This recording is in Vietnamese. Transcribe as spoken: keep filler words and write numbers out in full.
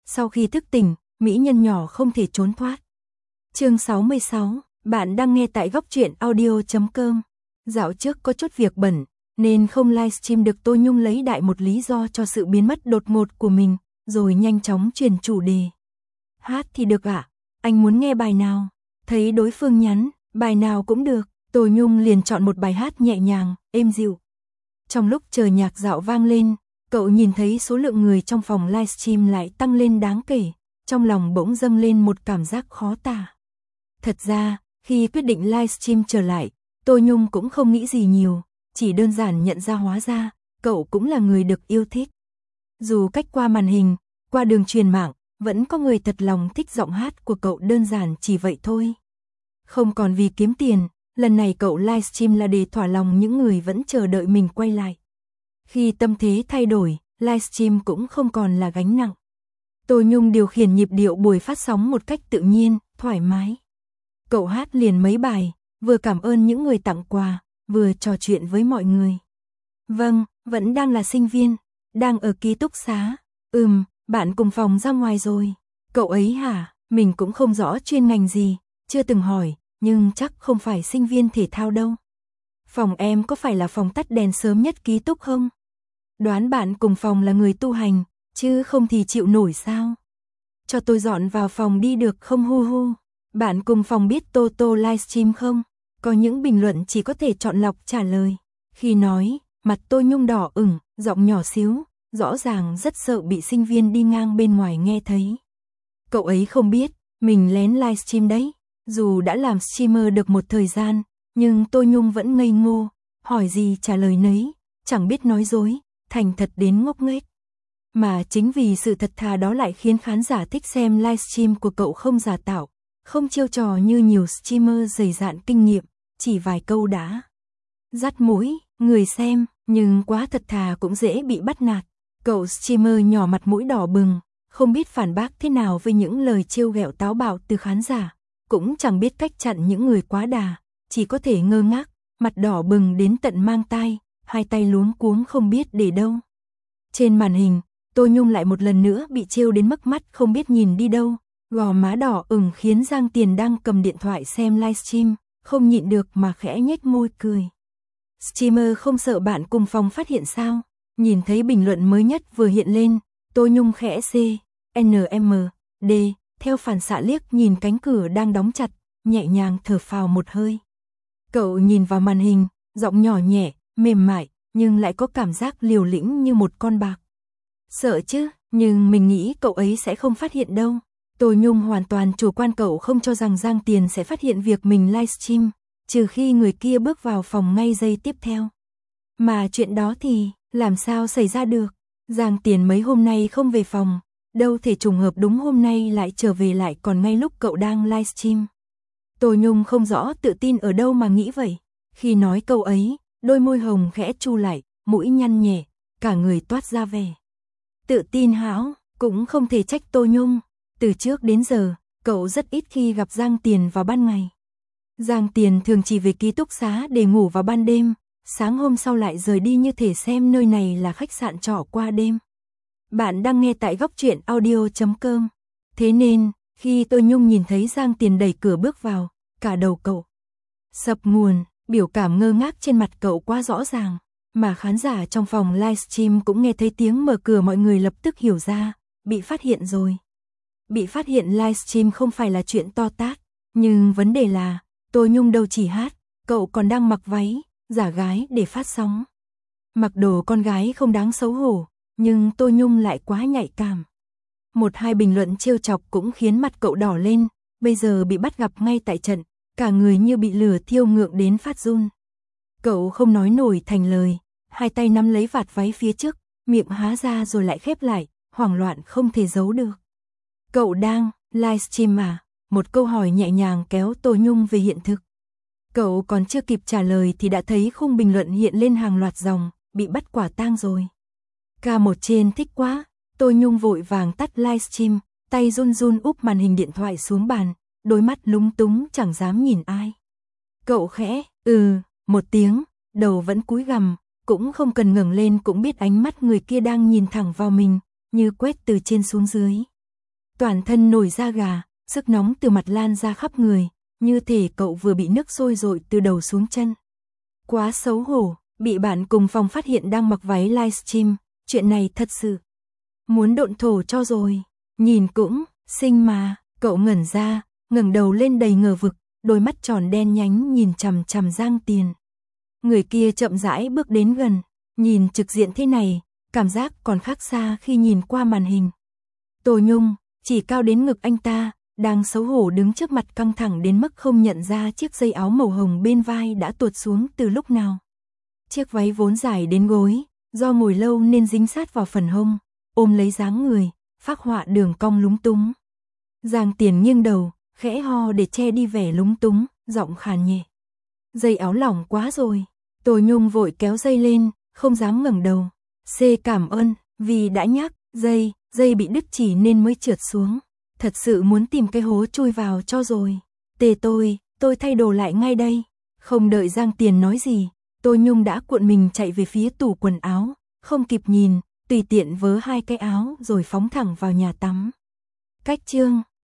Sau khi thức tỉnh, mỹ nhân nhỏ không thể trốn thoát. Chương sáu mươi sáu, bạn đang nghe tại góc truyện audio chấm com. Dạo trước có chút việc bận, nên không livestream được. Tô Nhung lấy đại một lý do cho sự biến mất đột ngột của mình, rồi nhanh chóng chuyển chủ đề. Hát thì được ạ, à? Anh muốn nghe bài nào? Thấy đối phương nhắn, bài nào cũng được, Tô Nhung liền chọn một bài hát nhẹ nhàng, êm dịu. Trong lúc chờ nhạc dạo vang lên, cậu nhìn thấy số lượng người trong phòng livestream lại tăng lên đáng kể, trong lòng bỗng dâng lên một cảm giác khó tả. Thật ra, khi quyết định livestream trở lại, Tô Nhung cũng không nghĩ gì nhiều, chỉ đơn giản nhận ra hóa ra, cậu cũng là người được yêu thích. Dù cách qua màn hình, qua đường truyền mạng, vẫn có người thật lòng thích giọng hát của cậu, đơn giản chỉ vậy thôi. Không còn vì kiếm tiền, lần này cậu livestream là để thỏa lòng những người vẫn chờ đợi mình quay lại. Khi tâm thế thay đổi, livestream cũng không còn là gánh nặng. Tô Nhung điều khiển nhịp điệu buổi phát sóng một cách tự nhiên, thoải mái. Cậu hát liền mấy bài, vừa cảm ơn những người tặng quà, vừa trò chuyện với mọi người. Vâng, vẫn đang là sinh viên, đang ở ký túc xá. Ừm, bạn cùng phòng ra ngoài rồi. Cậu ấy hả? Mình cũng không rõ chuyên ngành gì, chưa từng hỏi, nhưng chắc không phải sinh viên thể thao đâu. Phòng em có phải là phòng tắt đèn sớm nhất ký túc không? Đoán bạn cùng phòng là người tu hành, chứ không thì chịu nổi sao? Cho tôi dọn vào phòng đi được không hu hu? Bạn cùng phòng biết Tô Tô livestream không? Có những bình luận chỉ có thể chọn lọc trả lời. Khi nói, mặt Tô Nhung đỏ ửng, giọng nhỏ xíu, rõ ràng rất sợ bị sinh viên đi ngang bên ngoài nghe thấy. Cậu ấy không biết, mình lén livestream đấy. Dù đã làm streamer được một thời gian, nhưng Tô Nhung vẫn ngây ngô, hỏi gì trả lời nấy, chẳng biết nói dối, thành thật đến ngốc nghếch. Mà chính vì sự thật thà đó lại khiến khán giả thích xem livestream của cậu không giả tạo, không chiêu trò như nhiều streamer dày dạn kinh nghiệm, chỉ vài câu đã dắt mũi người xem, nhưng quá thật thà cũng dễ bị bắt nạt. Cậu streamer nhỏ mặt mũi đỏ bừng, không biết phản bác thế nào với những lời trêu ghẹo táo bạo từ khán giả, cũng chẳng biết cách chặn những người quá đà, chỉ có thể ngơ ngác, mặt đỏ bừng đến tận mang tai, hai tay luống cuống không biết để đâu. Trên màn hình, Tô Nhung lại một lần nữa bị trêu đến mức mắt không biết nhìn đi đâu, gò má đỏ ửng khiến Giang Tiền đang cầm điện thoại xem livestream, không nhịn được mà khẽ nhếch môi cười. Streamer không sợ bạn cùng phòng phát hiện sao? Nhìn thấy bình luận mới nhất vừa hiện lên, Tô Nhung khẽ C, N M, D, theo phản xạ liếc nhìn cánh cửa đang đóng chặt, nhẹ nhàng thở phào một hơi. Cậu nhìn vào màn hình, giọng nhỏ nhẹ, mềm mại, nhưng lại có cảm giác liều lĩnh như một con bạc. Sợ chứ, nhưng mình nghĩ cậu ấy sẽ không phát hiện đâu. Tô Nhung hoàn toàn chủ quan, cậu không cho rằng Giang Tiền sẽ phát hiện việc mình livestream, trừ khi người kia bước vào phòng ngay giây tiếp theo. Mà chuyện đó thì, làm sao xảy ra được? Giang Tiền mấy hôm nay không về phòng, đâu thể trùng hợp đúng hôm nay lại trở về lại còn ngay lúc cậu đang livestream. Tô Nhung không rõ tự tin ở đâu mà nghĩ vậy. Khi nói câu ấy, đôi môi hồng khẽ chu lại, mũi nhăn nhẹ, cả người toát ra vẻ tự tin hão, cũng không thể trách Tô Nhung. Từ trước đến giờ, cậu rất ít khi gặp Giang Tiền vào ban ngày. Giang Tiền thường chỉ về ký túc xá để ngủ vào ban đêm, sáng hôm sau lại rời đi như thể xem nơi này là khách sạn trọ qua đêm. Bạn đang nghe tại góc truyện audio chấm com. Thế nên, khi Tô Nhung nhìn thấy Giang Tiền đẩy cửa bước vào, cả đầu cậu sập nguồn, biểu cảm ngơ ngác trên mặt cậu quá rõ ràng. Mà khán giả trong phòng livestream cũng nghe thấy tiếng mở cửa, mọi người lập tức hiểu ra, bị phát hiện rồi. Bị phát hiện livestream không phải là chuyện to tát, nhưng vấn đề là, Tô Nhung đâu chỉ hát, cậu còn đang mặc váy, giả gái để phát sóng. Mặc đồ con gái không đáng xấu hổ, nhưng Tô Nhung lại quá nhạy cảm. Một hai bình luận trêu chọc cũng khiến mặt cậu đỏ lên, bây giờ bị bắt gặp ngay tại trận, cả người như bị lửa thiêu ngượng đến phát run. Cậu không nói nổi thành lời, hai tay nắm lấy vạt váy phía trước, miệng há ra rồi lại khép lại, hoảng loạn không thể giấu được. Cậu đang livestream à? Một câu hỏi nhẹ nhàng kéo Tô Nhung về hiện thực. Cậu còn chưa kịp trả lời thì đã thấy khung bình luận hiện lên hàng loạt dòng, bị bắt quả tang rồi. Ca một trên thích quá, Tô Nhung vội vàng tắt livestream, tay run run úp màn hình điện thoại xuống bàn, đôi mắt lúng túng chẳng dám nhìn ai. Cậu khẽ, ừ, một tiếng, đầu vẫn cúi gằm, cũng không cần ngẩng lên cũng biết ánh mắt người kia đang nhìn thẳng vào mình, như quét từ trên xuống dưới. toàn thân nổi da gà, sức nóng từ mặt lan ra khắp người, như thể cậu vừa bị nước sôi dội từ đầu xuống chân. Quá xấu hổ, bị bạn cùng phòng phát hiện đang mặc váy livestream, chuyện này thật sự muốn độn thổ cho rồi. Nhìn cũng xinh mà, cậu ngẩn ra, ngẩng đầu lên đầy ngờ vực, đôi mắt tròn đen nhánh nhìn chằm chằm Giang Tiền. Người kia chậm rãi bước đến gần, nhìn trực diện thế này, cảm giác còn khác xa khi nhìn qua màn hình. Tô Nhung, chỉ cao đến ngực anh ta, đang xấu hổ đứng trước mặt căng thẳng đến mức không nhận ra chiếc dây áo màu hồng bên vai đã tuột xuống từ lúc nào. Chiếc váy vốn dài đến gối, do ngồi lâu nên dính sát vào phần hông, ôm lấy dáng người, phác họa đường cong lúng túng. Giang Tiền nghiêng đầu, khẽ ho để che đi vẻ lúng túng, giọng khàn nhẹ. Dây áo lỏng quá rồi. Tô Nhung vội kéo dây lên, không dám ngẩng đầu. C cảm ơn, vì đã nhắc, dây, dây bị đứt chỉ nên mới trượt xuống. Thật sự muốn tìm cái hố chui vào cho rồi. Tề tôi, tôi thay đồ lại ngay đây. Không đợi Giang Tiền nói gì, Tô Nhung đã cuộn mình chạy về phía tủ quần áo, không kịp nhìn, tùy tiện vớ hai cái áo rồi phóng thẳng vào nhà tắm. Cách chương